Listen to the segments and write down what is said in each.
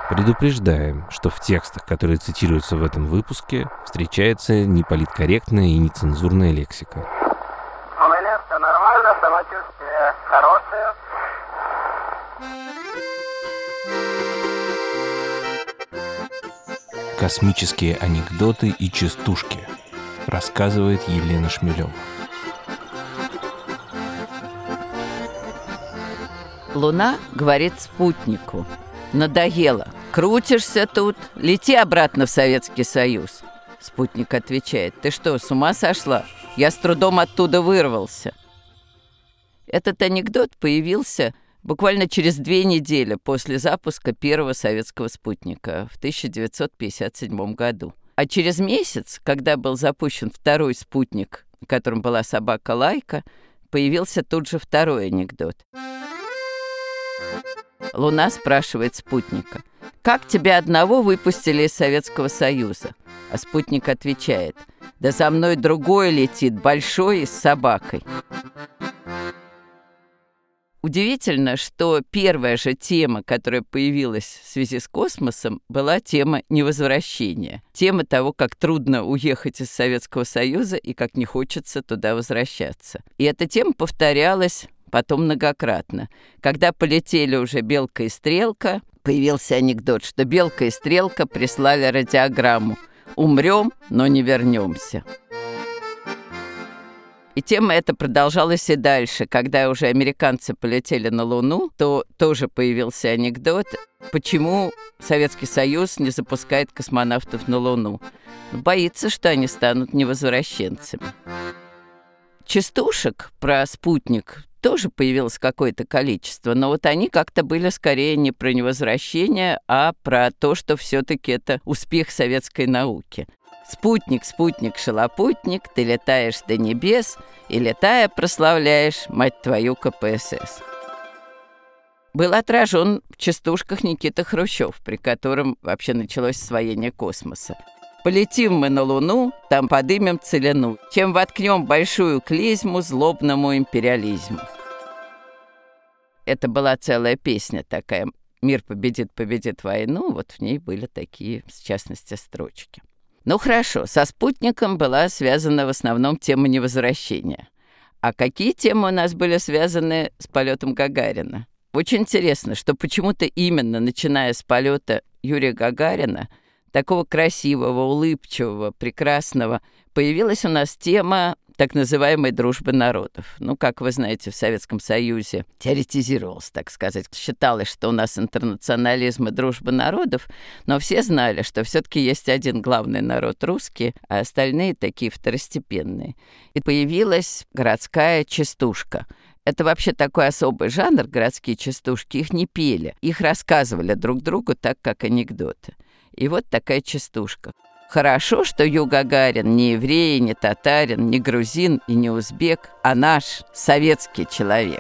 Предупреждаем, что в текстах, которые цитируются в этом выпуске, встречается неполиткорректная и нецензурная лексика. У меня все нормально, самочувствие хорошее. Космические анекдоты и частушки, рассказывает Елена Шмелева. Луна говорит спутнику: «Надоело. Крутишься тут, лети обратно в Советский Союз». Спутник отвечает: «Ты что, с ума сошла? Я с трудом оттуда вырвался». Этот анекдот появился буквально через 2 недели после запуска первого советского спутника в 1957 году. А через месяц, когда был запущен второй спутник, на котором была собака Лайка, появился тут же второй анекдот. Луна спрашивает спутника: «Как тебя одного выпустили из Советского Союза?» А спутник отвечает: «Да за мной другой летит, большой и с собакой». Удивительно, что первая же тема, которая появилась в связи с космосом, была тема невозвращения. Тема того, как трудно уехать из Советского Союза и как не хочется туда возвращаться. И эта тема повторялась потом многократно. Когда полетели уже Белка и Стрелка, появился анекдот, что Белка и Стрелка прислали радиограмму: «Умрем, но не вернемся». И тема эта продолжалась и дальше. Когда уже американцы полетели на Луну, то тоже появился анекдот, почему Советский Союз не запускает космонавтов на Луну. Боится, что они станут невозвращенцами. Частушек про спутник тоже появилось какое-то количество, но вот они как-то были скорее не про невозвращение, а про то, что все-таки это успех советской науки. «Спутник, спутник, шалопутник, ты летаешь до небес и, летая, прославляешь, мать твою, КПСС». Был отражен в частушках Никита Хрущев, при котором вообще началось освоение космоса. «Полетим мы на Луну, там подымем целину, чем воткнем большую клизму злобному империализму». Это была целая песня такая: «Мир победит, победит войну». Вот в ней были такие, в частности, строчки. Ну хорошо, со спутником была связана в основном тема невозвращения. А какие темы у нас были связаны с полетом Гагарина? Очень интересно, что почему-то именно начиная с полета Юрия Гагарина, такого красивого, улыбчивого, прекрасного, появилась у нас тема так называемой дружбы народов. Ну, как вы знаете, в Советском Союзе теоретизировалось, так сказать. Считалось, что у нас интернационализм и дружба народов, но все знали, что все-таки есть один главный народ — русский, а остальные такие второстепенные. И появилась городская частушка. Это вообще такой особый жанр, городские частушки. Их не пели, их рассказывали друг другу так, как анекдоты. И вот такая частушка. «Хорошо, что Ю Гагарин не еврей, не татарин, не грузин и не узбек, а наш советский человек».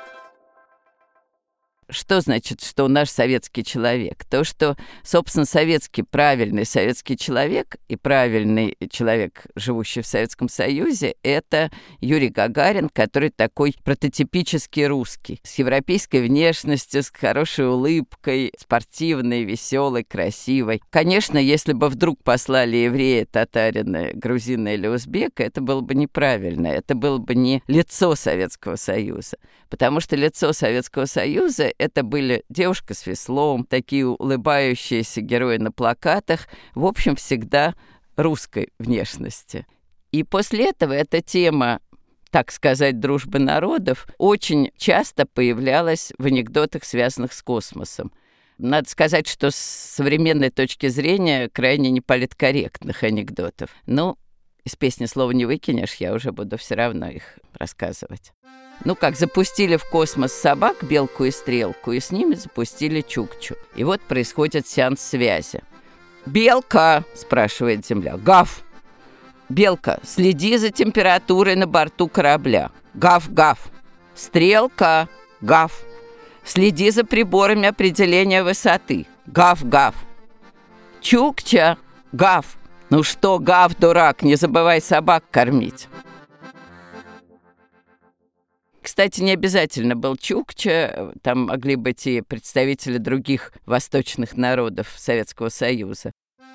Что значит, что наш советский человек? То, что, собственно, советский, правильный советский человек и правильный человек, живущий в Советском Союзе, это Юрий Гагарин, который такой прототипический русский, с европейской внешностью, с хорошей улыбкой, спортивной, веселой, красивой. Конечно, если бы вдруг послали еврея, татарина, грузина или узбека, это было бы неправильно, это было бы не лицо Советского Союза, потому что лицо Советского Союза — это были девушка с веслом, такие улыбающиеся герои на плакатах, в общем, всегда русской внешности. И после этого эта тема, так сказать, дружбы народов, очень часто появлялась в анекдотах, связанных с космосом. Надо сказать, что с современной точки зрения крайне неполиткорректных анекдотов. Но из песни слова не выкинешь, я уже буду все равно их рассказывать. Ну как, запустили в космос собак, Белку и Стрелку, и с ними запустили Чукчу. И вот происходит сеанс связи. «Белка!» — спрашивает Земля. «Гав!» «Белка, следи за температурой на борту корабля». «Гав-гав!» «Стрелка!» «Гав!» «Следи за приборами определения высоты». «Гав-гав!» «Чукча!» «Гав!» «Ну что, Гав, дурак, не забывай собак кормить». Кстати, не обязательно был чукча, там могли быть и представители других восточных народов Советского Союза.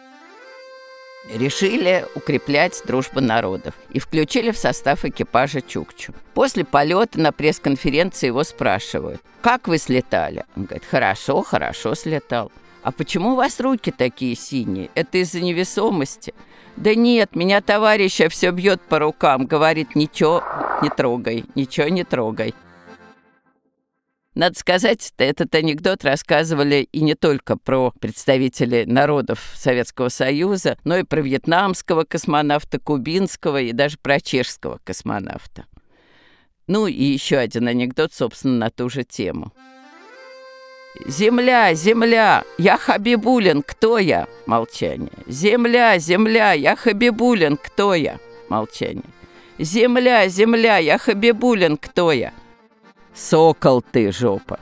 Решили укреплять дружбу народов и включили в состав экипажа чукчу. После полета на пресс-конференции его спрашивают: «Как вы слетали?» Он говорит: «Хорошо, хорошо слетал». «А почему у вас руки такие синие? Это из-за невесомости?» «Да нет, меня товарища все бьет по рукам, говорит: ничего не трогай, ничего не трогай». Надо сказать, этот анекдот рассказывали и не только про представителей народов Советского Союза, но и про вьетнамского космонавта, кубинского и даже про чешского космонавта. Ну и еще один анекдот, собственно, на ту же тему. «Земля, земля, я Хабибулин, кто я?» Молчание. «Земля, земля, я Хабибулин, кто я?» Молчание. «Земля, земля, я Хабибулин, кто я?» «Сокол ты, жопа!»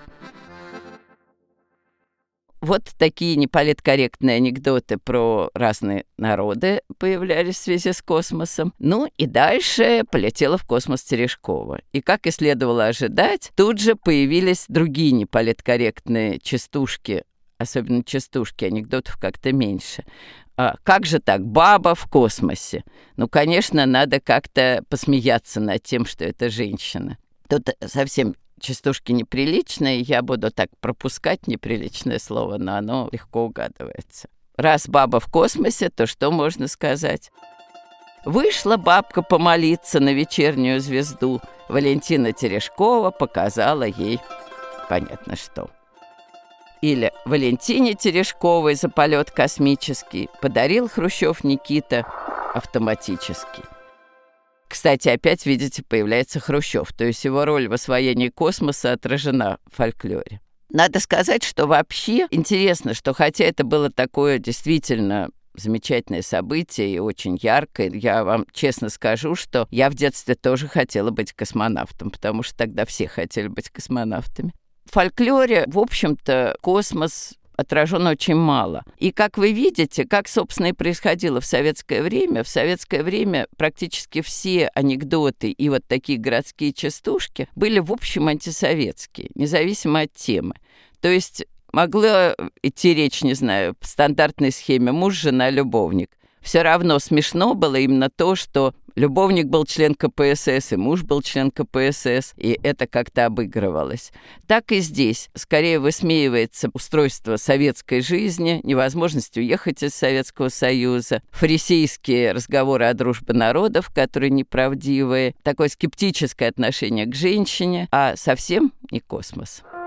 Вот такие неполиткорректные анекдоты про разные народы появлялись в связи с космосом. Ну и дальше полетела в космос Терешкова. И, как и следовало ожидать, тут же появились другие неполиткорректные частушки, особенно частушки, анекдотов как-то меньше. Как же так, баба в космосе? Ну, конечно, надо как-то посмеяться над тем, что это женщина. Тут совсем частушки неприличные, я буду так пропускать неприличное слово, но оно легко угадывается. Раз баба в космосе, то что можно сказать? Вышла бабка помолиться на вечернюю звезду. Валентина Терешкова показала ей понятно что. Или Валентине Терешковой за полет космический подарил Хрущев Никита автоматический. Кстати, опять, видите, появляется Хрущев, то есть его роль в освоении космоса отражена в фольклоре. Надо сказать, что вообще интересно, что хотя это было такое действительно замечательное событие и очень яркое, я вам честно скажу, что я в детстве тоже хотела быть космонавтом, потому что тогда все хотели быть космонавтами. В фольклоре, в общем-то, космос отражен очень мало. И, как вы видите, как, собственно, и происходило в советское время практически все анекдоты и вот такие городские частушки были, в общем, антисоветские, независимо от темы. То есть могла идти речь, не знаю, по стандартной схеме муж, жена, любовник. Все равно смешно было именно то, что любовник был член КПСС, и муж был член КПСС, и это как-то обыгрывалось. Так и здесь. Скорее высмеивается устройство советской жизни, невозможность уехать из Советского Союза, фарисейские разговоры о дружбе народов, которые неправдивые, такое скептическое отношение к женщине, а совсем не космос.